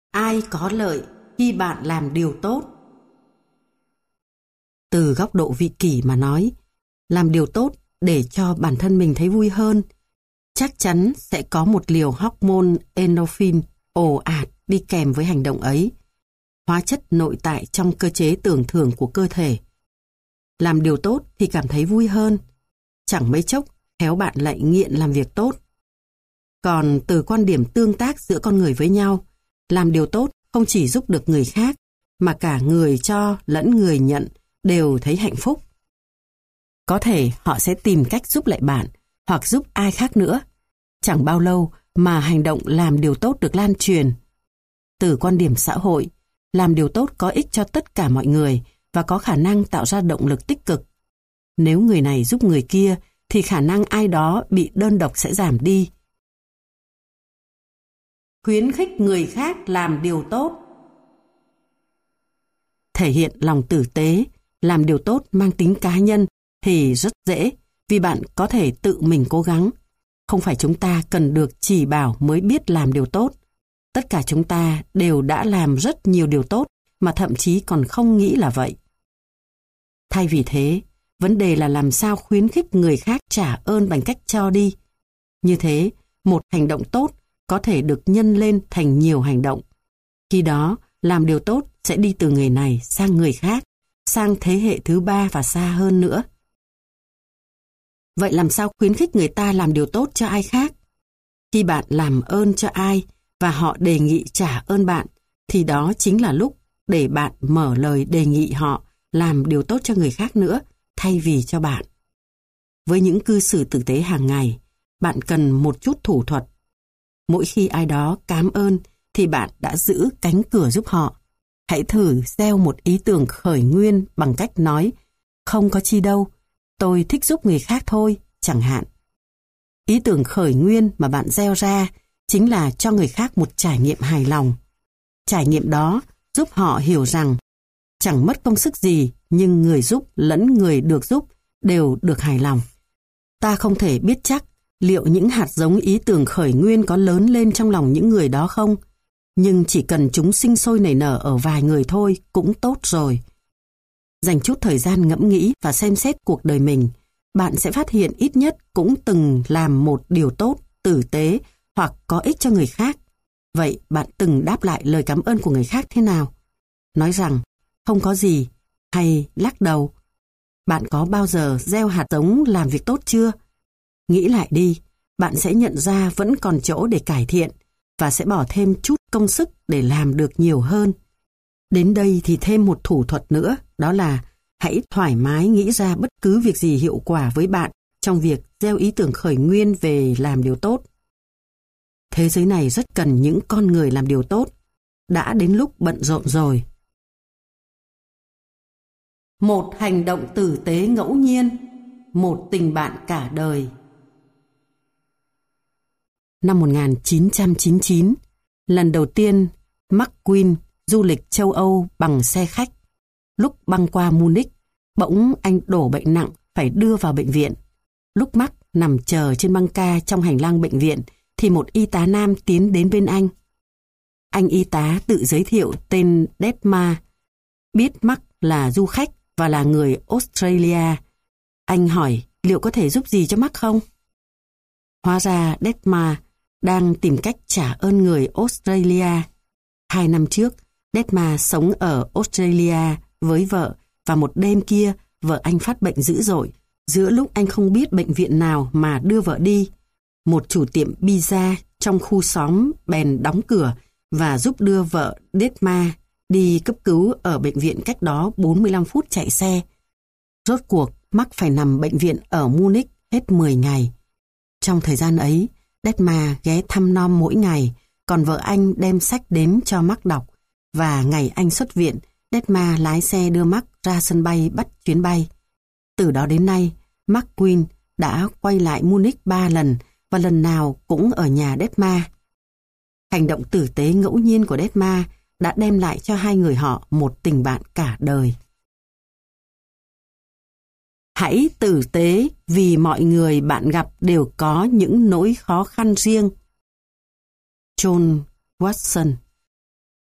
Ai có lợi khi bạn làm điều tốt? Từ góc độ vị kỷ mà nói, làm điều tốt để cho bản thân mình thấy vui hơn, chắc chắn sẽ có một liều hormone endorphin ồ ạt đi kèm với hành động ấy, hóa chất nội tại trong cơ chế tưởng thưởng của cơ thể. Làm điều tốt thì cảm thấy vui hơn, chẳng mấy chốc khéo bạn lại nghiện làm việc tốt. Còn từ quan điểm tương tác giữa con người với nhau, làm điều tốt không chỉ giúp được người khác, mà cả người cho lẫn người nhận đều thấy hạnh phúc. Có thể họ sẽ tìm cách giúp lại bạn, hoặc giúp ai khác nữa. Chẳng bao lâu mà hành động làm điều tốt được lan truyền. Từ quan điểm xã hội, làm điều tốt có ích cho tất cả mọi người và có khả năng tạo ra động lực tích cực. Nếu người này giúp người kia, thì khả năng ai đó bị đơn độc sẽ giảm đi. Khuyến khích người khác làm điều tốt. Thể hiện lòng tử tế, làm điều tốt mang tính cá nhân thì rất dễ, vì bạn có thể tự mình cố gắng. Không phải chúng ta cần được chỉ bảo mới biết làm điều tốt. Tất cả chúng ta đều đã làm rất nhiều điều tốt mà thậm chí còn không nghĩ là vậy. Thay vì thế, vấn đề là làm sao khuyến khích người khác trả ơn bằng cách cho đi. Như thế, một hành động tốt có thể được nhân lên thành nhiều hành động. Khi đó, làm điều tốt sẽ đi từ người này sang người khác, sang thế hệ thứ ba và xa hơn nữa. Vậy làm sao khuyến khích người ta làm điều tốt cho ai khác? Khi bạn làm ơn cho ai và họ đề nghị trả ơn bạn, thì đó chính là lúc để bạn mở lời đề nghị họ làm điều tốt cho người khác nữa, thay vì cho bạn. Với những cư xử tử tế hàng ngày, bạn cần một chút thủ thuật. Mỗi khi ai đó cám ơn, thì bạn đã giữ cánh cửa giúp họ. Hãy thử gieo một ý tưởng khởi nguyên bằng cách nói, không có chi đâu, tôi thích giúp người khác thôi, chẳng hạn. Ý tưởng khởi nguyên mà bạn gieo ra chính là cho người khác một trải nghiệm hài lòng. Trải nghiệm đó giúp họ hiểu rằng chẳng mất công sức gì, nhưng người giúp lẫn người được giúp đều được hài lòng. Ta không thể biết chắc liệu những hạt giống ý tưởng khởi nguyên có lớn lên trong lòng những người đó không, nhưng chỉ cần chúng sinh sôi nảy nở ở vài người thôi cũng tốt rồi. Dành chút thời gian ngẫm nghĩ và xem xét cuộc đời mình, bạn sẽ phát hiện ít nhất cũng từng làm một điều tốt, tử tế hoặc có ích cho người khác. Vậy bạn từng đáp lại lời cảm ơn của người khác thế nào? Nói rằng không có gì hay lắc đầu? Bạn có bao giờ gieo hạt giống làm việc tốt chưa? Nghĩ lại đi, bạn sẽ nhận ra vẫn còn chỗ để cải thiện và sẽ bỏ thêm chút công sức để làm được nhiều hơn. Đến đây thì thêm một thủ thuật nữa, đó là hãy thoải mái nghĩ ra bất cứ việc gì hiệu quả với bạn trong việc gieo ý tưởng khởi nguyên về làm điều tốt. Thế giới này rất cần những con người làm điều tốt. Đã đến lúc bận rộn rồi. Một hành động tử tế ngẫu nhiên, một tình bạn cả đời. Năm 1999, lần đầu tiên McQueen du lịch châu Âu bằng xe khách. Lúc băng qua Munich, bỗng anh đổ bệnh nặng phải đưa vào bệnh viện. Lúc Mark nằm chờ trên băng ca trong hành lang bệnh viện thì một y tá nam tiến đến bên anh. Anh y tá tự giới thiệu tên Detmar, biết Mark là du khách và là người Australia. Anh hỏi liệu có thể giúp gì cho Mark không? Hóa ra Detmar đang tìm cách trả ơn người Australia. 2 năm trước, Detmar sống ở Australia với vợ và một đêm kia vợ anh phát bệnh dữ dội. Giữa lúc anh không biết bệnh viện nào mà đưa vợ đi, một chủ tiệm pizza trong khu xóm bèn đóng cửa và giúp đưa vợ Detmar đi cấp cứu ở bệnh viện cách đó 45 phút chạy xe. Rốt cuộc, Mark phải nằm bệnh viện ở Munich hết 10 ngày. Trong thời gian ấy, Detmar ghé thăm nom mỗi ngày, còn vợ anh đem sách đến cho Mark đọc. Và ngày anh xuất viện, Detmar lái xe đưa Mark ra sân bay bắt chuyến bay. Từ đó đến nay, McQueen đã quay lại Munich 3 lần và lần nào cũng ở nhà Detmar. Hành động tử tế ngẫu nhiên của Detmar đã đem lại cho hai người họ một tình bạn cả đời. Hãy tử tế vì mọi người bạn gặp đều có những nỗi khó khăn riêng. John Watson.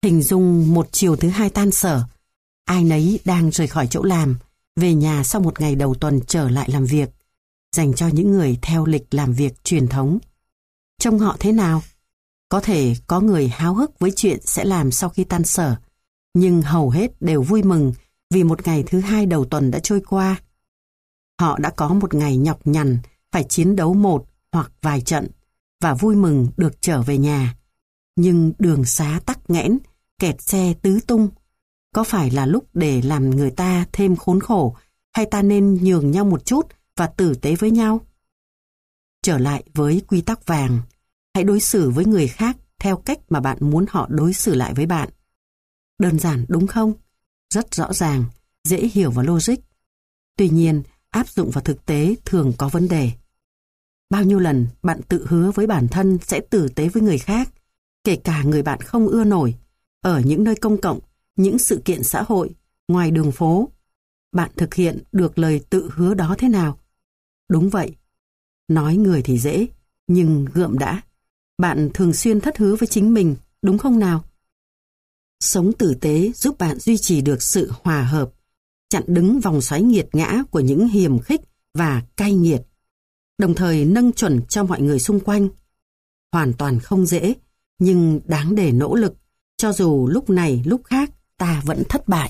Hình dung một chiều thứ hai tan sở, ai nấy đang rời khỏi chỗ làm, về nhà sau một ngày đầu tuần trở lại làm việc, dành cho những người theo lịch làm việc truyền thống. Trông họ thế nào? Có thể có người háo hức với chuyện sẽ làm sau khi tan sở, nhưng hầu hết đều vui mừng vì một ngày thứ hai đầu tuần đã trôi qua. Họ đã có một ngày nhọc nhằn, phải chiến đấu một hoặc vài trận, và vui mừng được trở về nhà. Nhưng đường xá tắc nghẽn, kẹt xe tứ tung. Có phải là lúc để làm người ta thêm khốn khổ, hay ta nên nhường nhau một chút và tử tế với nhau? Trở lại với quy tắc vàng, hãy đối xử với người khác theo cách mà bạn muốn họ đối xử lại với bạn. Đơn giản đúng không? Rất rõ ràng, dễ hiểu và logic. Tuy nhiên, áp dụng vào thực tế thường có vấn đề. Bao nhiêu lần bạn tự hứa với bản thân sẽ tử tế với người khác, kể cả người bạn không ưa nổi, ở những nơi công cộng, những sự kiện xã hội, ngoài đường phố. Bạn thực hiện được lời tự hứa đó thế nào? Đúng vậy. Nói người thì dễ, nhưng gượm đã. Bạn thường xuyên thất hứa với chính mình, đúng không nào? Sống tử tế giúp bạn duy trì được sự hòa hợp, chặn đứng vòng xoáy nghiệt ngã của những hiềm khích và cay nghiệt, đồng thời nâng chuẩn cho mọi người xung quanh. Hoàn toàn không dễ, nhưng đáng để nỗ lực, cho dù lúc này lúc khác ta vẫn thất bại.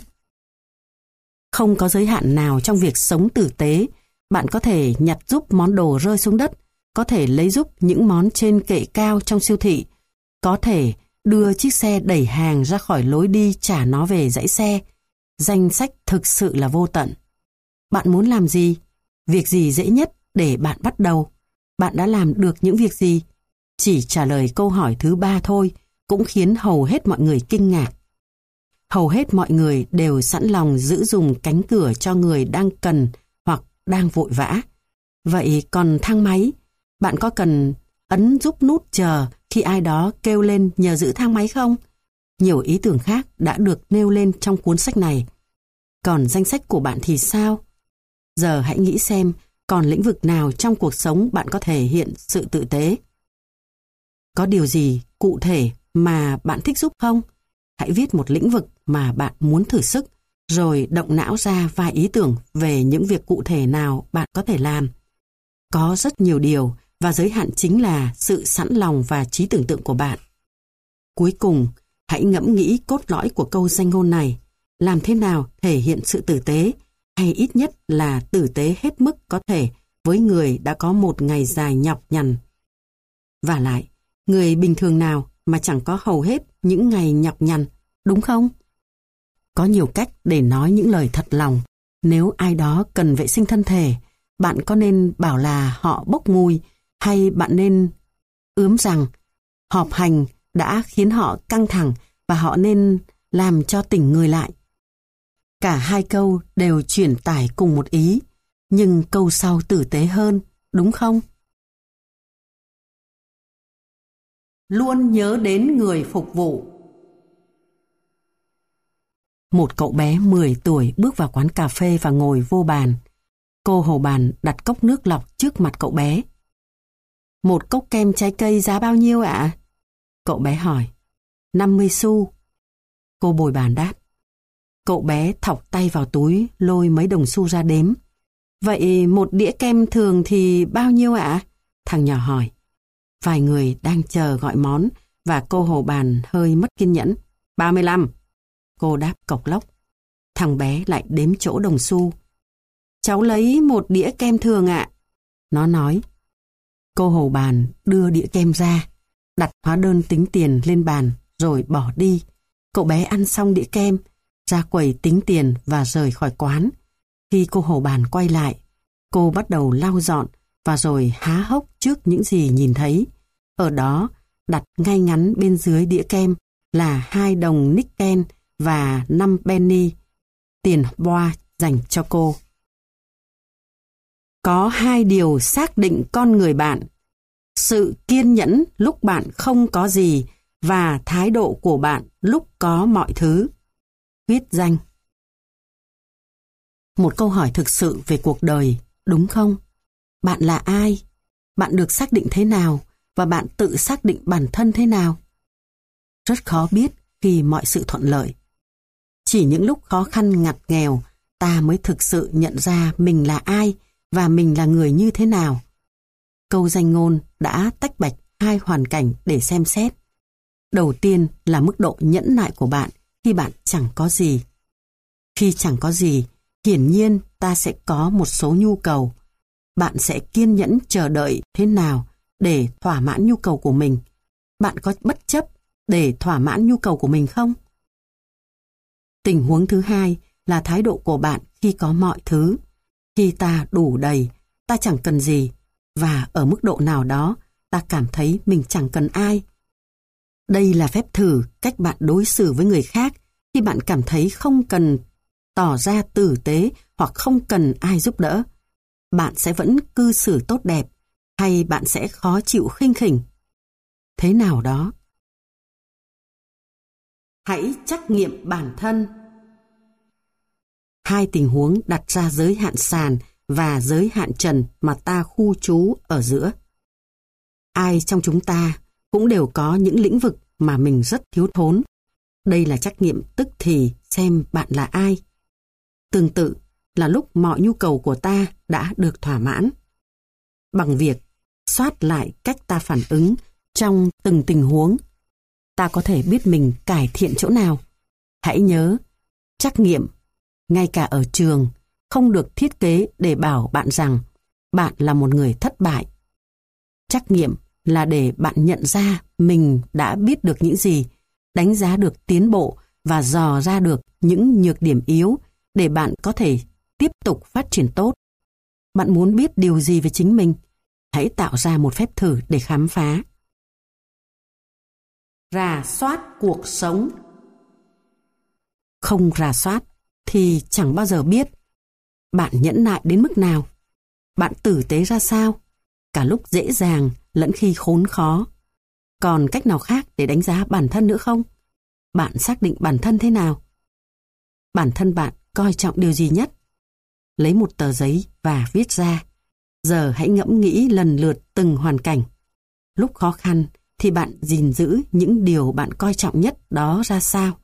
Không có giới hạn nào trong việc sống tử tế. Bạn có thể nhặt giúp món đồ rơi xuống đất, có thể lấy giúp những món trên kệ cao trong siêu thị, có thể đưa chiếc xe đẩy hàng ra khỏi lối đi trả nó về dãy xe. Danh sách thực sự là vô tận. Bạn muốn làm gì? Việc gì dễ nhất để bạn bắt đầu? Bạn đã làm được những việc gì? Chỉ trả lời câu hỏi thứ 3 thôi cũng khiến hầu hết mọi người kinh ngạc. Hầu hết mọi người đều sẵn lòng giữ dùng cánh cửa cho người đang cần hoặc đang vội vã. Vậy còn thang máy? Bạn có cần ấn giúp nút chờ khi ai đó kêu lên nhờ giữ thang máy không? Nhiều ý tưởng khác đã được nêu lên trong cuốn sách này. Còn danh sách của bạn thì sao? Giờ hãy nghĩ xem còn lĩnh vực nào trong cuộc sống bạn có thể hiện sự tử tế. Có điều gì cụ thể mà bạn thích giúp không? Hãy viết một lĩnh vực mà bạn muốn thử sức, rồi động não ra vài ý tưởng về những việc cụ thể nào bạn có thể làm. Có rất nhiều điều, và giới hạn chính là sự sẵn lòng và trí tưởng tượng của bạn. Cuối cùng, hãy ngẫm nghĩ cốt lõi của câu danh ngôn này. Làm thế nào thể hiện sự tử tế, hay ít nhất là tử tế hết mức có thể với người đã có một ngày dài nhọc nhằn. Vả lại, người bình thường nào mà chẳng có hầu hết những ngày nhọc nhằn, đúng không? Có nhiều cách để nói những lời thật lòng. Nếu ai đó cần vệ sinh thân thể, bạn có nên bảo là họ bốc mùi, hay bạn nên ướm rằng họp hành đã khiến họ căng thẳng và họ nên làm cho tỉnh người lại? Cả hai câu đều truyền tải cùng một ý, nhưng câu sau tử tế hơn, đúng không? Luôn nhớ đến người phục vụ. Một cậu bé 10 tuổi bước vào quán cà phê và ngồi vô bàn. Cô hầu bàn đặt cốc nước lọc trước mặt cậu bé. Một cốc kem trái cây giá bao nhiêu ạ? Cậu bé hỏi. 50 xu. Cô bồi bàn đáp. Cậu bé thọc tay vào túi lôi mấy đồng xu ra đếm. Vậy một đĩa kem thường thì bao nhiêu ạ? Thằng nhỏ hỏi. Vài người đang chờ gọi món và cô hầu bàn hơi mất kiên nhẫn. 35. Cô đáp cộc lốc. Thằng bé lại đếm chỗ đồng xu. Cháu lấy một đĩa kem thường ạ. Nó nói. Cô hầu bàn đưa đĩa kem ra, đặt hóa đơn tính tiền lên bàn rồi bỏ đi. Cậu bé ăn xong đĩa kem, ra quầy tính tiền và rời khỏi quán. Khi cô hầu bàn quay lại, cô bắt đầu lau dọn và rồi há hốc trước những gì nhìn thấy. Ở đó, đặt ngay ngắn bên dưới đĩa kem là 2 đồng nickel và 5 penny, tiền boa dành cho cô. Có 2 điều xác định con người bạn: sự kiên nhẫn lúc bạn không có gì và thái độ của bạn lúc có mọi thứ. Viết danh. Một câu hỏi thực sự về cuộc đời, đúng không? Bạn là ai? Bạn được xác định thế nào? Và bạn tự xác định bản thân thế nào? Rất khó biết khi mọi sự thuận lợi. Chỉ những lúc khó khăn ngặt nghèo, ta mới thực sự nhận ra mình là ai và mình là người như thế nào. Câu danh ngôn đã tách bạch hai hoàn cảnh để xem xét. Đầu tiên là mức độ nhẫn nại của bạn khi bạn chẳng có gì. Khi chẳng có gì, hiển nhiên ta sẽ có một số nhu cầu. Bạn sẽ kiên nhẫn chờ đợi thế nào để thỏa mãn nhu cầu của mình? Bạn có bất chấp để thỏa mãn nhu cầu của mình không? Tình huống thứ hai là thái độ của bạn khi có mọi thứ. Khi ta đủ đầy, ta chẳng cần gì, và ở mức độ nào đó, ta cảm thấy mình chẳng cần ai. Đây là phép thử cách bạn đối xử với người khác khi bạn cảm thấy không cần tỏ ra tử tế hoặc không cần ai giúp đỡ. Bạn sẽ vẫn cư xử tốt đẹp hay bạn sẽ khó chịu khinh khỉnh? Thế nào đó? Hãy trắc nghiệm bản thân. Hai tình huống đặt ra giới hạn sàn và giới hạn trần mà ta khu trú ở giữa. Ai trong chúng ta cũng đều có những lĩnh vực mà mình rất thiếu thốn. Đây là trắc nghiệm tức thì xem bạn là ai. Tương tự là lúc mọi nhu cầu của ta đã được thỏa mãn. Bằng việc soát lại cách ta phản ứng trong từng tình huống, ta có thể biết mình cải thiện chỗ nào. Hãy nhớ, trắc nghiệm, ngay cả ở trường, không được thiết kế để bảo bạn rằng bạn là một người thất bại. Trắc nghiệm là để bạn nhận ra mình đã biết được những gì, đánh giá được tiến bộ và dò ra được những nhược điểm yếu để bạn có thể tiếp tục phát triển tốt. Bạn muốn biết điều gì về chính mình? Hãy tạo ra một phép thử để khám phá. Rà soát cuộc sống. Không rà soát thì chẳng bao giờ biết. Bạn nhẫn nại đến mức nào? Bạn tử tế ra sao? Cả lúc dễ dàng lẫn khi khốn khó. Còn cách nào khác để đánh giá bản thân nữa không? Bạn xác định bản thân thế nào? Bản thân bạn coi trọng điều gì nhất? Lấy một tờ giấy và viết ra. Giờ hãy ngẫm nghĩ lần lượt từng hoàn cảnh. Lúc khó khăn thì bạn gìn giữ những điều bạn coi trọng nhất đó ra sao?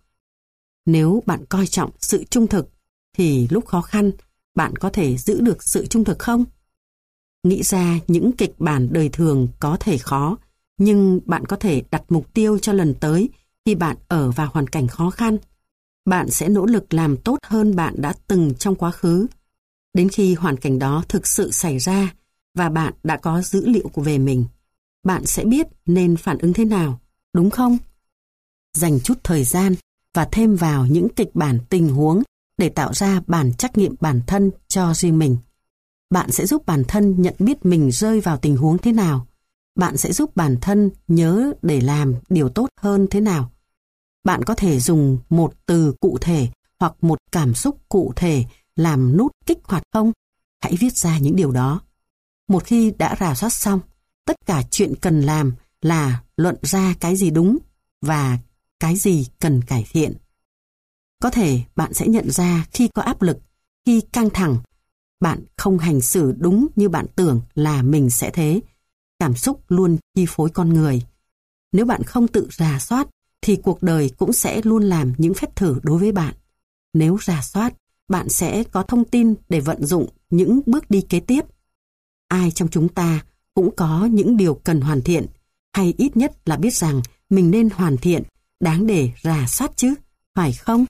Nếu bạn coi trọng sự trung thực, thì lúc khó khăn, bạn có thể giữ được sự trung thực không? Nghĩ ra những kịch bản đời thường có thể khó, nhưng bạn có thể đặt mục tiêu cho lần tới khi bạn ở vào hoàn cảnh khó khăn. Bạn sẽ nỗ lực làm tốt hơn bạn đã từng trong quá khứ. Đến khi hoàn cảnh đó thực sự xảy ra và bạn đã có dữ liệu về mình, bạn sẽ biết nên phản ứng thế nào, đúng không? Dành chút thời gian và thêm vào những kịch bản tình huống để tạo ra bản trắc nghiệm bản thân cho riêng mình. Bạn sẽ giúp bản thân nhận biết mình rơi vào tình huống thế nào. Bạn sẽ giúp bản thân nhớ để làm điều tốt hơn thế nào. Bạn có thể dùng một từ cụ thể hoặc một cảm xúc cụ thể làm nút kích hoạt không? Hãy viết ra những điều đó. Một khi đã rà soát xong, tất cả chuyện cần làm là luận ra cái gì đúng và cái gì cần cải thiện. Có thể bạn sẽ nhận ra khi có áp lực, khi căng thẳng, bạn không hành xử đúng như bạn tưởng là mình sẽ thế. Cảm xúc luôn chi phối con người. Nếu bạn không tự rà soát, thì cuộc đời cũng sẽ luôn làm những phép thử đối với bạn. Nếu rà soát, bạn sẽ có thông tin để vận dụng những bước đi kế tiếp. Ai trong chúng ta cũng có những điều cần hoàn thiện, hay ít nhất là biết rằng mình nên hoàn thiện, đáng để rà soát chứ, phải không?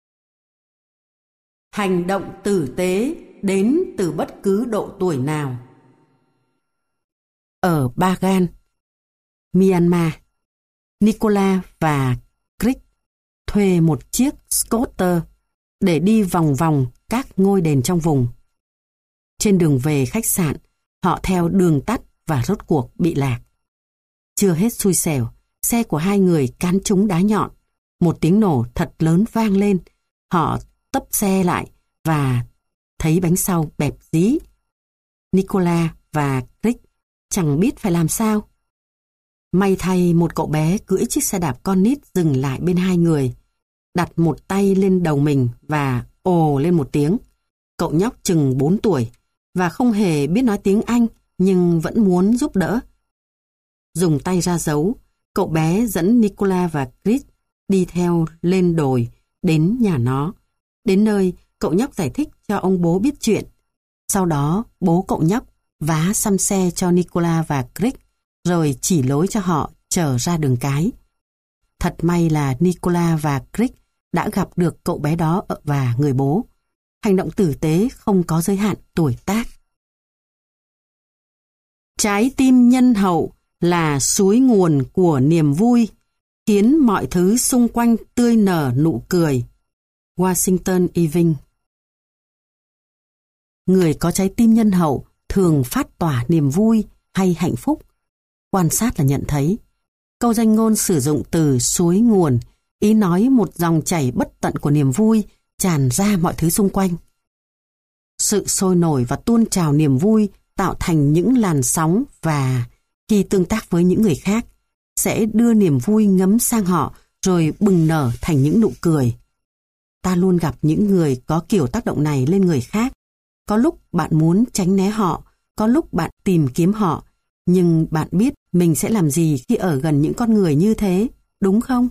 Hành động tử tế đến từ bất cứ độ tuổi nào. Ở Bagan, Myanmar, Nicola và Crick thuê một chiếc scooter để đi vòng vòng các ngôi đền trong vùng. Trên đường về khách sạn, họ theo đường tắt và rốt cuộc bị lạc. Chưa hết xui xẻo, xe của hai người cán trúng đá nhọn. Một tiếng nổ thật lớn vang lên. Họ tấp xe lại và thấy bánh sau bẹp dí. Nicola và Crick chẳng biết phải làm sao. May thay một cậu bé cưỡi chiếc xe đạp con nít dừng lại bên hai người, đặt một tay lên đầu mình và ồ lên một tiếng. Cậu nhóc chừng 4 tuổi và không hề biết nói tiếng Anh nhưng vẫn muốn giúp đỡ. Dùng tay ra dấu, cậu bé dẫn Nicola và Chris đi theo lên đồi, đến nhà nó. Đến nơi, cậu nhóc giải thích cho ông bố biết chuyện. Sau đó, bố cậu nhóc vá xăm xe cho Nicola và Crick, rồi chỉ lối cho họ trở ra đường cái. Thật may là Nicola và Crick đã gặp được cậu bé đó và người bố. Hành động tử tế không có giới hạn tuổi tác. Trái tim nhân hậu là suối nguồn của niềm vui, khiến mọi thứ xung quanh tươi nở nụ cười. Washington Irving. Người có trái tim nhân hậu thường phát tỏa niềm vui hay hạnh phúc. Quan sát là nhận thấy. Câu danh ngôn sử dụng từ suối nguồn, ý nói một dòng chảy bất tận của niềm vui tràn ra mọi thứ xung quanh. Sự sôi nổi và tuôn trào niềm vui tạo thành những làn sóng và khi tương tác với những người khác sẽ đưa niềm vui ngấm sang họ rồi bừng nở thành những nụ cười. Ta luôn gặp những người có kiểu tác động này lên người khác. Có lúc bạn muốn tránh né họ, có lúc bạn tìm kiếm họ, nhưng bạn biết mình sẽ làm gì khi ở gần những con người như thế, đúng không?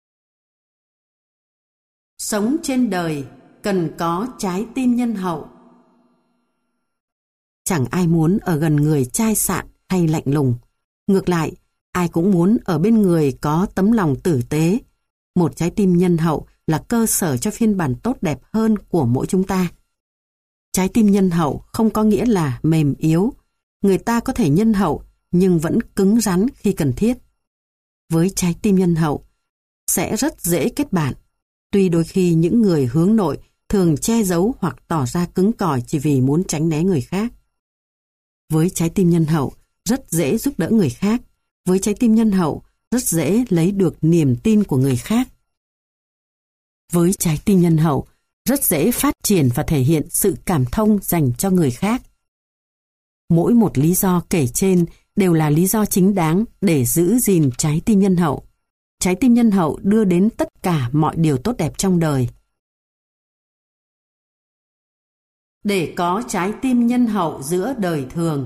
Sống trên đời cần có trái tim nhân hậu. Chẳng ai muốn ở gần người chai sạn hay lạnh lùng. Ngược lại, ai cũng muốn ở bên người có tấm lòng tử tế. Một trái tim nhân hậu là cơ sở cho phiên bản tốt đẹp hơn của mỗi chúng ta. Trái tim nhân hậu không có nghĩa là mềm yếu. Người ta có thể nhân hậu nhưng vẫn cứng rắn khi cần thiết. Với trái tim nhân hậu, sẽ rất dễ kết bạn. Tuy đôi khi những người hướng nội thường che giấu hoặc tỏ ra cứng cỏi chỉ vì muốn tránh né người khác. Với trái tim nhân hậu, rất dễ giúp đỡ người khác. Với trái tim nhân hậu, rất dễ lấy được niềm tin của người khác. Với trái tim nhân hậu, rất dễ phát triển và thể hiện sự cảm thông dành cho người khác. Mỗi một lý do kể trên đều là lý do chính đáng để giữ gìn trái tim nhân hậu. Trái tim nhân hậu đưa đến tất cả mọi điều tốt đẹp trong đời. Để có trái tim nhân hậu giữa đời thường.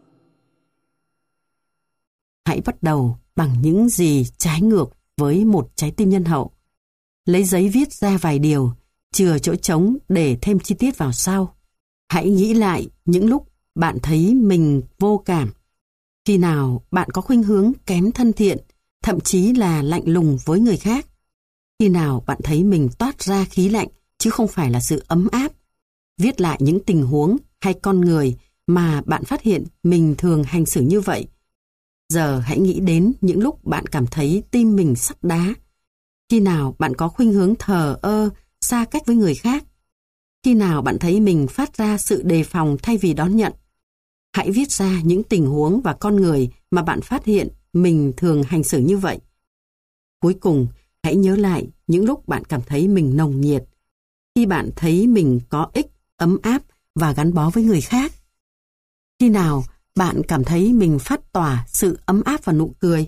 Hãy bắt đầu bằng những gì trái ngược với một trái tim nhân hậu. Lấy giấy viết ra vài điều, chừa chỗ trống để thêm chi tiết vào sau. Hãy nghĩ lại những lúc bạn thấy mình vô cảm. Khi nào bạn có khuynh hướng kém thân thiện, thậm chí là lạnh lùng với người khác. Khi nào bạn thấy mình toát ra khí lạnh chứ không phải là sự ấm áp. Viết lại những tình huống hay con người mà bạn phát hiện mình thường hành xử như vậy. Giờ hãy nghĩ đến những lúc bạn cảm thấy tim mình sắt đá. Khi nào bạn có khuynh hướng thờ ơ, xa cách với người khác. Khi nào bạn thấy mình phát ra sự đề phòng thay vì đón nhận. Hãy viết ra những tình huống và con người mà bạn phát hiện mình thường hành xử như vậy. Cuối cùng, hãy nhớ lại những lúc bạn cảm thấy mình nồng nhiệt. Khi bạn thấy mình có ích, ấm áp và gắn bó với người khác. Khi nào bạn cảm thấy mình phát tỏa sự ấm áp và nụ cười.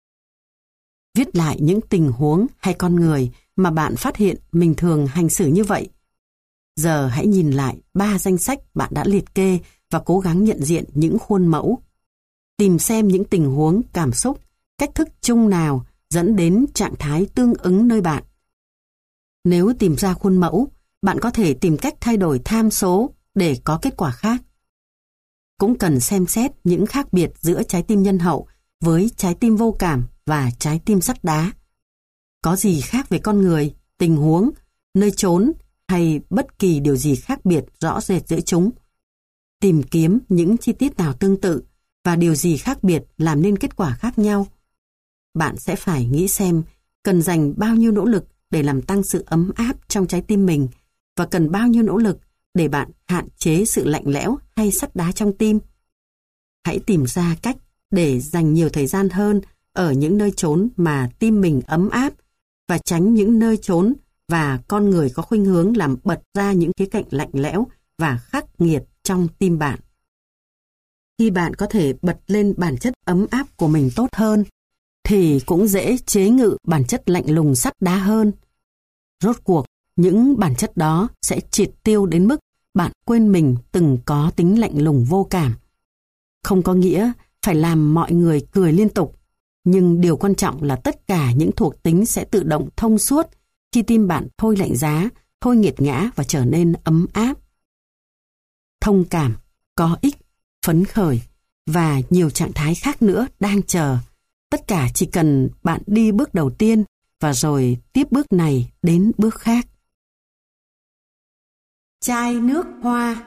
Viết lại những tình huống hay con người mà bạn phát hiện mình thường hành xử như vậy. Giờ hãy nhìn lại 3 danh sách bạn đã liệt kê và cố gắng nhận diện những khuôn mẫu. Tìm xem những tình huống, cảm xúc, cách thức chung nào dẫn đến trạng thái tương ứng nơi bạn. Nếu tìm ra khuôn mẫu, bạn có thể tìm cách thay đổi tham số để có kết quả khác. Cũng cần xem xét những khác biệt giữa trái tim nhân hậu với trái tim vô cảm và trái tim sắt đá. Có gì khác về con người, tình huống, nơi chốn hay bất kỳ điều gì khác biệt rõ rệt giữa chúng. Tìm kiếm những chi tiết nào tương tự và điều gì khác biệt làm nên kết quả khác nhau. Bạn sẽ phải nghĩ xem cần dành bao nhiêu nỗ lực để làm tăng sự ấm áp trong trái tim mình và cần bao nhiêu nỗ lực để bạn hạn chế sự lạnh lẽo hay sắt đá trong tim. Hãy tìm ra cách để dành nhiều thời gian hơn ở những nơi chốn mà tim mình ấm áp và tránh những nơi chốn và con người có khuynh hướng làm bật ra những khía cạnh lạnh lẽo và khắc nghiệt trong tim bạn. Khi bạn có thể bật lên bản chất ấm áp của mình tốt hơn, thì cũng dễ chế ngự bản chất lạnh lùng sắt đá hơn. Rốt cuộc, những bản chất đó sẽ triệt tiêu đến mức bạn quên mình từng có tính lạnh lùng vô cảm. Không có nghĩa phải làm mọi người cười liên tục. Nhưng điều quan trọng là tất cả những thuộc tính sẽ tự động thông suốt khi tim bạn thôi lạnh giá, thôi nghiệt ngã và trở nên ấm áp. Thông cảm, có ích, phấn khởi và nhiều trạng thái khác nữa đang chờ. Tất cả chỉ cần bạn đi bước đầu tiên và rồi tiếp bước này đến bước khác. Chai nước hoa.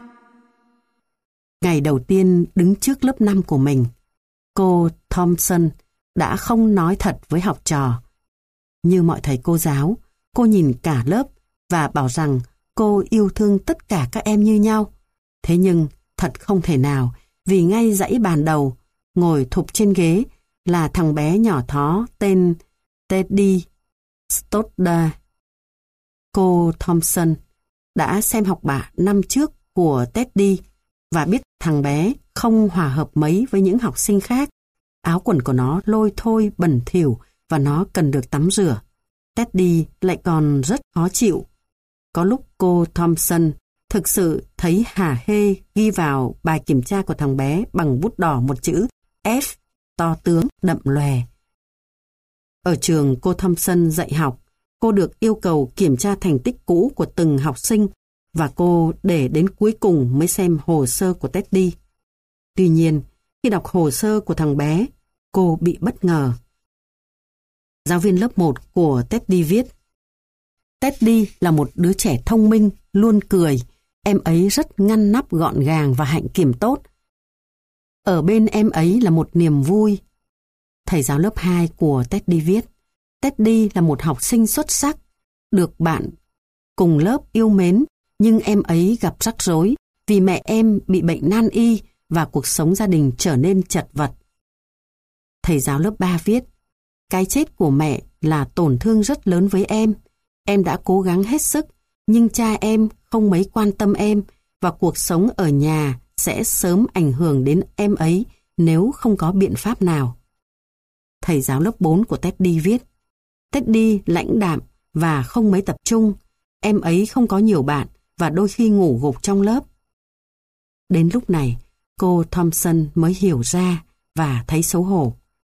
Ngày đầu tiên đứng trước lớp 5 của mình, cô Thompson đã không nói thật với học trò. Như mọi thầy cô giáo, cô nhìn cả lớp và bảo rằng cô yêu thương tất cả các em như nhau. Thế nhưng thật không thể nào, vì ngay dãy bàn đầu, ngồi thụp trên ghế là thằng bé nhỏ thó tên Teddy Stoddard. Cô Thompson đã xem học bạ năm trước của Teddy và biết thằng bé không hòa hợp mấy với những học sinh khác. Áo quần của nó lôi thôi, bẩn thỉu và nó cần được tắm rửa. Teddy lại còn rất khó chịu. Có lúc cô Thompson thực sự thấy hả hê ghi vào bài kiểm tra của thằng bé bằng bút đỏ một chữ F to tướng đậm lòe. Ở trường cô Thompson dạy học, cô được yêu cầu kiểm tra thành tích cũ của từng học sinh và cô để đến cuối cùng mới xem hồ sơ của Teddy. Tuy nhiên, khi đọc hồ sơ của thằng bé, cô bị bất ngờ. Giáo viên lớp 1 của Teddy viết: Teddy là một đứa trẻ thông minh, luôn cười. Em ấy rất ngăn nắp gọn gàng và hạnh kiểm tốt. Ở bên em ấy là một niềm vui. Thầy giáo lớp 2 của Teddy viết: Teddy là một học sinh xuất sắc, được bạn cùng lớp yêu mến, nhưng em ấy gặp rắc rối vì mẹ em bị bệnh nan y và cuộc sống gia đình trở nên chật vật. Thầy giáo lớp 3 viết: Cái chết của mẹ là tổn thương rất lớn với em. Em đã cố gắng hết sức, nhưng cha em không mấy quan tâm em và cuộc sống ở nhà sẽ sớm ảnh hưởng đến em ấy nếu không có biện pháp nào. Thầy giáo lớp 4 của Teddy viết: Teddy lãnh đạm và không mấy tập trung. Em ấy không có nhiều bạn và đôi khi ngủ gục trong lớp. Đến lúc này, cô Thompson mới hiểu ra và thấy xấu hổ.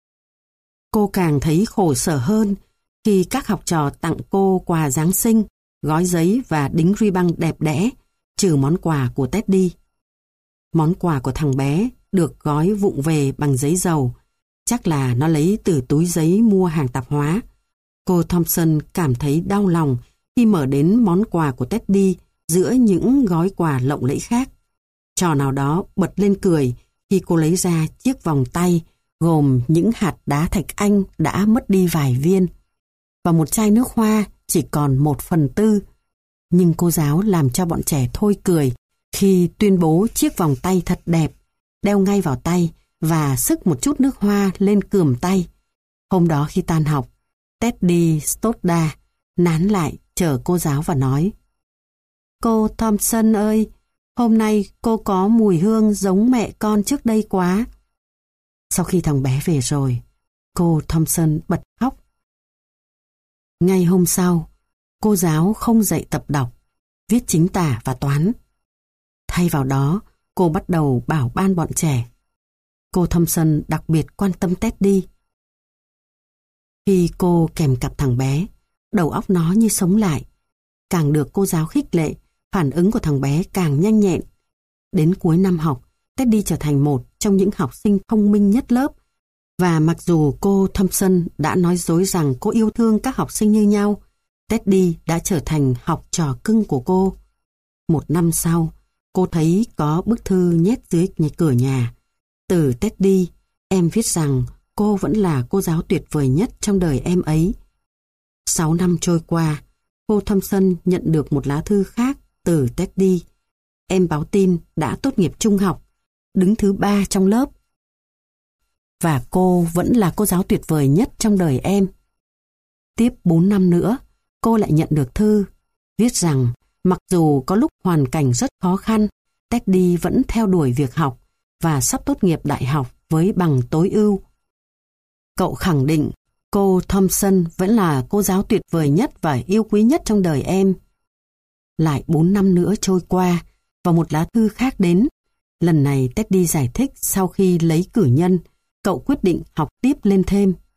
Cô càng thấy khổ sở hơn khi các học trò tặng cô quà Giáng sinh, gói giấy và đính ruy băng đẹp đẽ, trừ món quà của Teddy. Món quà của thằng bé được gói vụng về bằng giấy dầu, chắc là nó lấy từ túi giấy mua hàng tạp hóa. Cô Thompson cảm thấy đau lòng khi mở đến món quà của Teddy giữa những gói quà lộng lẫy khác. Trò nào đó bật lên cười khi cô lấy ra chiếc vòng tay gồm những hạt đá thạch anh đã mất đi vài viên và một chai nước hoa chỉ còn 1/4. Nhưng cô giáo làm cho bọn trẻ thôi cười khi tuyên bố chiếc vòng tay thật đẹp, đeo ngay vào tay và xức một chút nước hoa lên cườm tay. Hôm đó khi tan học, Teddy Stoddard nán lại chờ cô giáo và nói: Cô Thompson ơi, hôm nay cô có mùi hương giống mẹ con trước đây quá. Sau khi thằng bé về rồi, cô Thompson bật khóc. Ngay hôm sau, cô giáo không dạy tập đọc, viết chính tả và toán. Thay vào đó, cô bắt đầu bảo ban bọn trẻ. Cô Thompson đặc biệt quan tâm Teddy. Khi cô kèm cặp thằng bé, đầu óc nó như sống lại. Càng được cô giáo khích lệ, phản ứng của thằng bé càng nhanh nhẹn. Đến cuối năm học, Teddy trở thành một trong những học sinh thông minh nhất lớp. Và mặc dù cô Thompson đã nói dối rằng cô yêu thương các học sinh như nhau, Teddy đã trở thành học trò cưng của cô. Một năm sau, cô thấy có bức thư nhét dưới cửa nhà. Từ Teddy, em viết rằng cô vẫn là cô giáo tuyệt vời nhất trong đời em ấy. 6 năm trôi qua, cô Thompson nhận được một lá thư khác từ Teddy. Em báo tin đã tốt nghiệp trung học, đứng thứ 3 trong lớp. Và cô vẫn là cô giáo tuyệt vời nhất trong đời em. Tiếp 4 năm nữa, cô lại nhận được thư, viết rằng mặc dù có lúc hoàn cảnh rất khó khăn, Teddy vẫn theo đuổi việc học và sắp tốt nghiệp đại học với bằng tối ưu. Cậu khẳng định cô Thompson vẫn là cô giáo tuyệt vời nhất và yêu quý nhất trong đời em. Lại 4 năm nữa trôi qua và một lá thư khác đến. Lần này Teddy giải thích sau khi lấy cử nhân, cậu quyết định học tiếp lên thêm.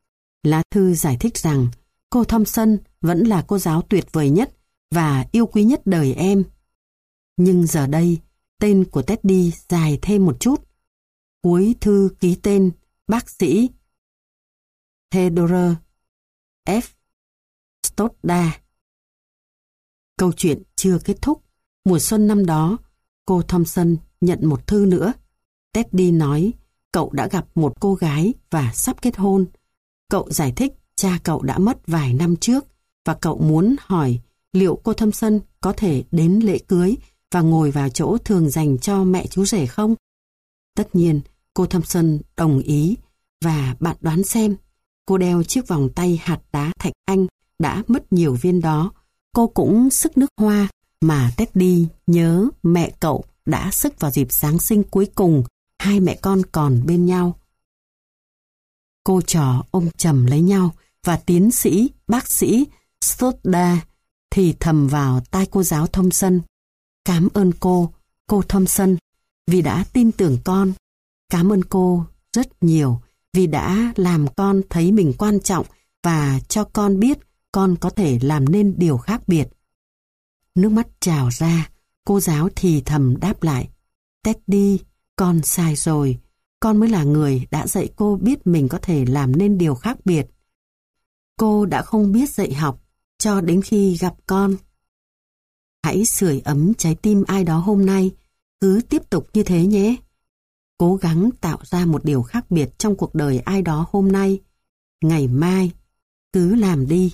Lá thư giải thích rằng cô Thompson vẫn là cô giáo tuyệt vời nhất và yêu quý nhất đời em. Nhưng giờ đây, tên của Teddy dài thêm một chút. Cuối thư ký tên bác sĩ Theodore F. Stoddard. Câu chuyện chưa kết thúc. Mùa xuân năm đó, cô Thompson nhận một thư nữa. Teddy nói cậu đã gặp một cô gái và sắp kết hôn. Cậu giải thích cha cậu đã mất vài năm trước và cậu muốn hỏi liệu cô Thompson có thể đến lễ cưới và ngồi vào chỗ thường dành cho mẹ chú rể không? Tất nhiên, cô Thompson đồng ý và bạn đoán xem, cô đeo chiếc vòng tay hạt đá thạch anh đã mất nhiều viên đó. Cô cũng sức nước hoa mà Teddy nhớ mẹ cậu đã sức vào dịp Giáng sinh cuối cùng hai mẹ con còn bên nhau. Cô trò ôm chầm lấy nhau và tiến sĩ, bác sĩ Stoddard thì thầm vào tai cô giáo Thompson. Cảm ơn cô Thompson, vì đã tin tưởng con. Cảm ơn cô rất nhiều vì đã làm con thấy mình quan trọng và cho con biết con có thể làm nên điều khác biệt. Nước mắt trào ra, cô giáo thì thầm đáp lại. Teddy, con sai rồi. Con mới là người đã dạy cô biết mình có thể làm nên điều khác biệt. Cô đã không biết dạy học cho đến khi gặp con. Hãy sưởi ấm trái tim ai đó hôm nay. Cứ tiếp tục như thế nhé. Cố gắng tạo ra một điều khác biệt trong cuộc đời ai đó hôm nay. Ngày mai, cứ làm đi.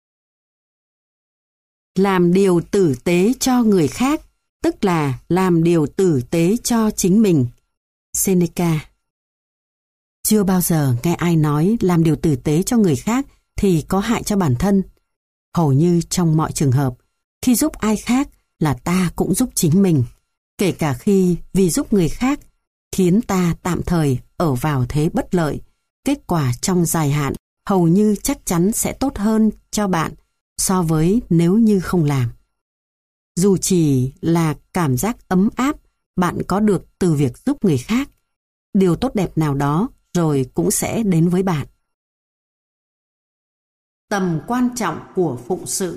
Làm điều tử tế cho người khác, tức là làm điều tử tế cho chính mình. Seneca. Chưa bao giờ nghe ai nói làm điều tử tế cho người khác thì có hại cho bản thân. Hầu như trong mọi trường hợp, khi giúp ai khác là ta cũng giúp chính mình, kể cả khi vì giúp người khác khiến ta tạm thời ở vào thế bất lợi. Kết quả trong dài hạn hầu như chắc chắn sẽ tốt hơn cho bạn so với nếu như không làm. Dù chỉ là cảm giác ấm áp bạn có được từ việc giúp người khác, điều tốt đẹp nào đó rồi cũng sẽ đến với bạn. Tầm quan trọng của phụng sự.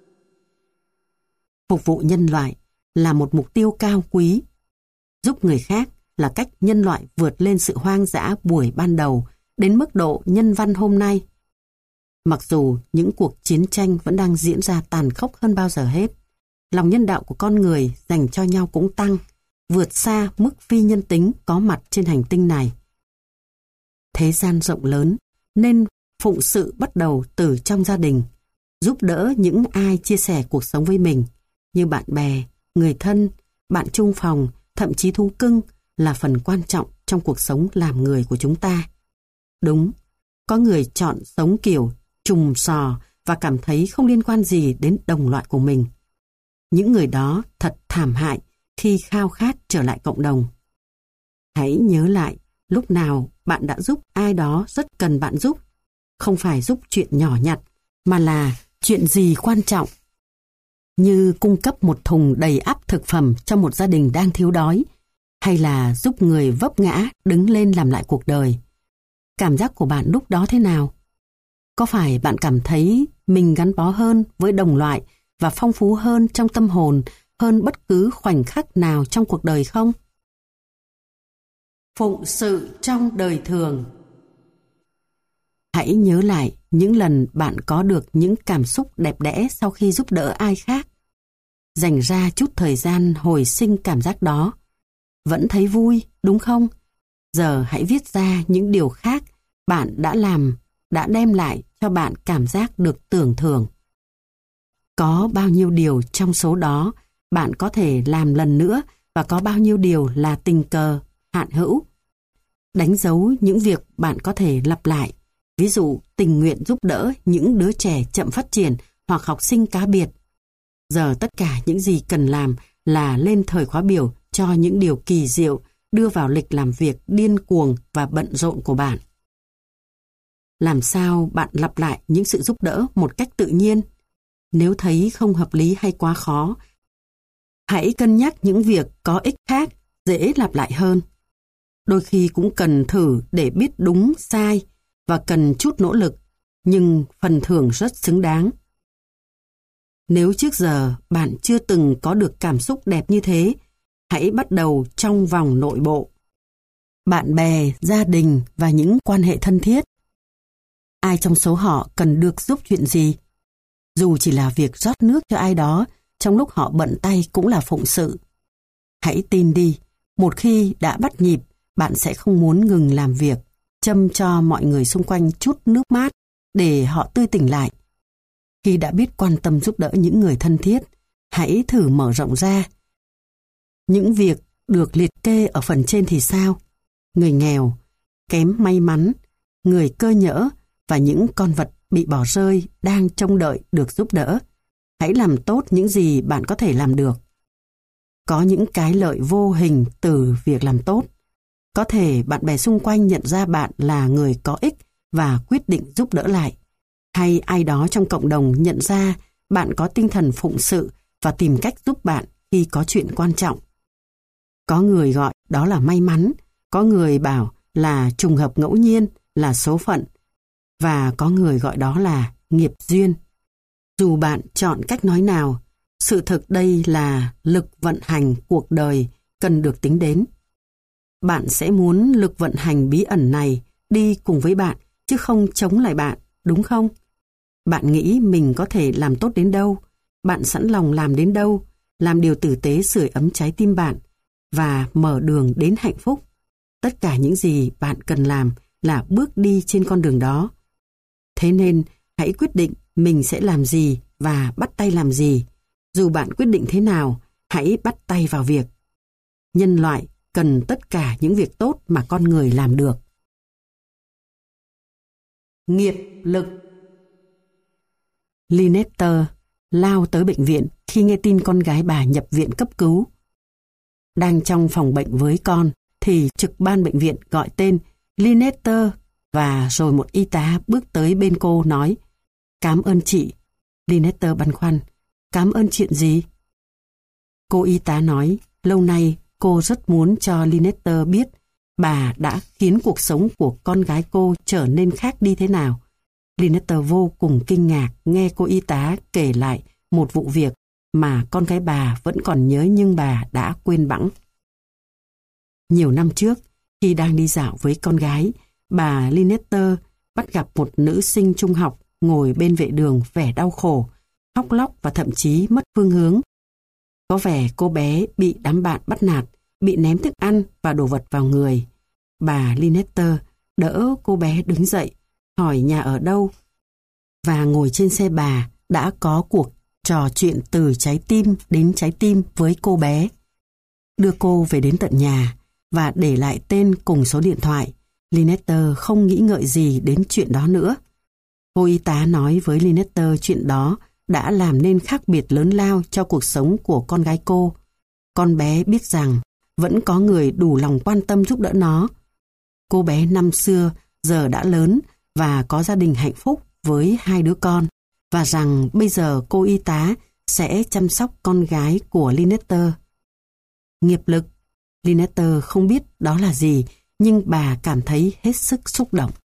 Phục vụ nhân loại là một mục tiêu cao quý. Giúp người khác là cách nhân loại vượt lên sự hoang dã buổi ban đầu đến mức độ nhân văn hôm nay. Mặc dù những cuộc chiến tranh vẫn đang diễn ra tàn khốc hơn bao giờ hết, lòng nhân đạo của con người dành cho nhau cũng tăng, vượt xa mức phi nhân tính có mặt trên hành tinh này. Thế gian rộng lớn, nên phụng sự bắt đầu từ trong gia đình, giúp đỡ những ai chia sẻ cuộc sống với mình, như bạn bè, người thân, bạn chung phòng, thậm chí thú cưng là phần quan trọng trong cuộc sống làm người của chúng ta. Đúng, có người chọn sống kiểu trùm sò và cảm thấy không liên quan gì đến đồng loại của mình. Những người đó thật thảm hại khi khao khát trở lại cộng đồng. Hãy nhớ lại lúc nào bạn đã giúp ai đó rất cần bạn giúp. Không phải giúp chuyện nhỏ nhặt, mà là chuyện gì quan trọng. Như cung cấp một thùng đầy ắp thực phẩm cho một gia đình đang thiếu đói, hay là giúp người vấp ngã đứng lên làm lại cuộc đời. Cảm giác của bạn lúc đó thế nào? Có phải bạn cảm thấy mình gắn bó hơn với đồng loại và phong phú hơn trong tâm hồn hơn bất cứ khoảnh khắc nào trong cuộc đời không? Phụng sự trong đời thường. Hãy nhớ lại những lần bạn có được những cảm xúc đẹp đẽ sau khi giúp đỡ ai khác. Dành ra chút thời gian hồi sinh cảm giác đó. Vẫn thấy vui, đúng không? Giờ hãy viết ra những điều khác bạn đã làm, đã đem lại cho bạn cảm giác được tưởng thưởng. Có bao nhiêu điều trong số đó bạn có thể làm lần nữa và có bao nhiêu điều là tình cờ, hạn hữu. Đánh dấu những việc bạn có thể lặp lại. Ví dụ tình nguyện giúp đỡ những đứa trẻ chậm phát triển hoặc học sinh cá biệt. Giờ tất cả những gì cần làm là lên thời khóa biểu cho những điều kỳ diệu đưa vào lịch làm việc điên cuồng và bận rộn của bạn. Làm sao bạn lặp lại những sự giúp đỡ một cách tự nhiên? Nếu thấy không hợp lý hay quá khó, hãy cân nhắc những việc có ích khác, dễ lặp lại hơn. Đôi khi cũng cần thử để biết đúng, sai và cần chút nỗ lực nhưng phần thưởng rất xứng đáng. Nếu trước giờ bạn chưa từng có được cảm xúc đẹp như thế, hãy bắt đầu trong vòng nội bộ. Bạn bè, gia đình và những quan hệ thân thiết. Ai trong số họ cần được giúp chuyện gì? Dù chỉ là việc rót nước cho ai đó, trong lúc họ bận tay cũng là phụng sự. Hãy tin đi, một khi đã bắt nhịp, bạn sẽ không muốn ngừng làm việc, châm cho mọi người xung quanh chút nước mát để họ tươi tỉnh lại. Khi đã biết quan tâm giúp đỡ những người thân thiết, hãy thử mở rộng ra. Những việc được liệt kê ở phần trên thì sao? Người nghèo, kém may mắn, người cơ nhỡ và những con vật bị bỏ rơi đang trông đợi được giúp đỡ. Hãy làm tốt những gì bạn có thể làm được. Có những cái lợi vô hình từ việc làm tốt. Có thể bạn bè xung quanh nhận ra bạn là người có ích và quyết định giúp đỡ lại. Hay ai đó trong cộng đồng nhận ra bạn có tinh thần phụng sự và tìm cách giúp bạn khi có chuyện quan trọng. Có người gọi đó là may mắn, có người bảo là trùng hợp ngẫu nhiên, là số phận, và có người gọi đó là nghiệp duyên. Dù bạn chọn cách nói nào, sự thực đây là lực vận hành cuộc đời cần được tính đến. Bạn sẽ muốn lực vận hành bí ẩn này đi cùng với bạn, chứ không chống lại bạn, đúng không? Bạn nghĩ mình có thể làm tốt đến đâu, bạn sẵn lòng làm đến đâu, làm điều tử tế sưởi ấm trái tim bạn và mở đường đến hạnh phúc. Tất cả những gì bạn cần làm là bước đi trên con đường đó. Thế nên, hãy quyết định mình sẽ làm gì và bắt tay làm gì. Dù bạn quyết định thế nào, hãy bắt tay vào việc. Nhân loại cần tất cả những việc tốt mà con người làm được. Nghiệp lực. Lynette lao tới bệnh viện khi nghe tin con gái bà nhập viện cấp cứu. Đang trong phòng bệnh với con, thì trực ban bệnh viện gọi tên Lynette và rồi một y tá bước tới bên cô nói: "Cảm ơn chị." Lynette băn khoăn: "Cảm ơn chuyện gì?" Cô y tá nói lâu nay cô rất muốn cho Lynette biết bà đã khiến cuộc sống của con gái cô trở nên khác đi thế nào. Lynette vô cùng kinh ngạc nghe cô y tá kể lại một vụ việc mà con gái bà vẫn còn nhớ nhưng bà đã quên bẵng. Nhiều năm trước, khi đang đi dạo với con gái, bà Lynette bắt gặp một nữ sinh trung học ngồi bên vệ đường vẻ đau khổ, khóc lóc và thậm chí mất phương hướng. Có vẻ cô bé bị đám bạn bắt nạt, bị ném thức ăn và đồ vật vào người. Bà Lynette đỡ cô bé đứng dậy, hỏi nhà ở đâu, và ngồi trên xe bà đã có cuộc trò chuyện từ trái tim đến trái tim với cô bé. Đưa cô về đến tận nhà và để lại tên cùng số điện thoại. Lynette không nghĩ ngợi gì đến chuyện đó nữa. Cô y tá nói với Lynette chuyện đó đã làm nên khác biệt lớn lao cho cuộc sống của con gái cô. Con bé biết rằng vẫn có người đủ lòng quan tâm giúp đỡ nó. Cô bé năm xưa giờ đã lớn và có gia đình hạnh phúc với 2 đứa con, và rằng bây giờ cô y tá sẽ chăm sóc con gái của Lynette. Nghiệp lực. Lynette không biết đó là gì, nhưng bà cảm thấy hết sức xúc động.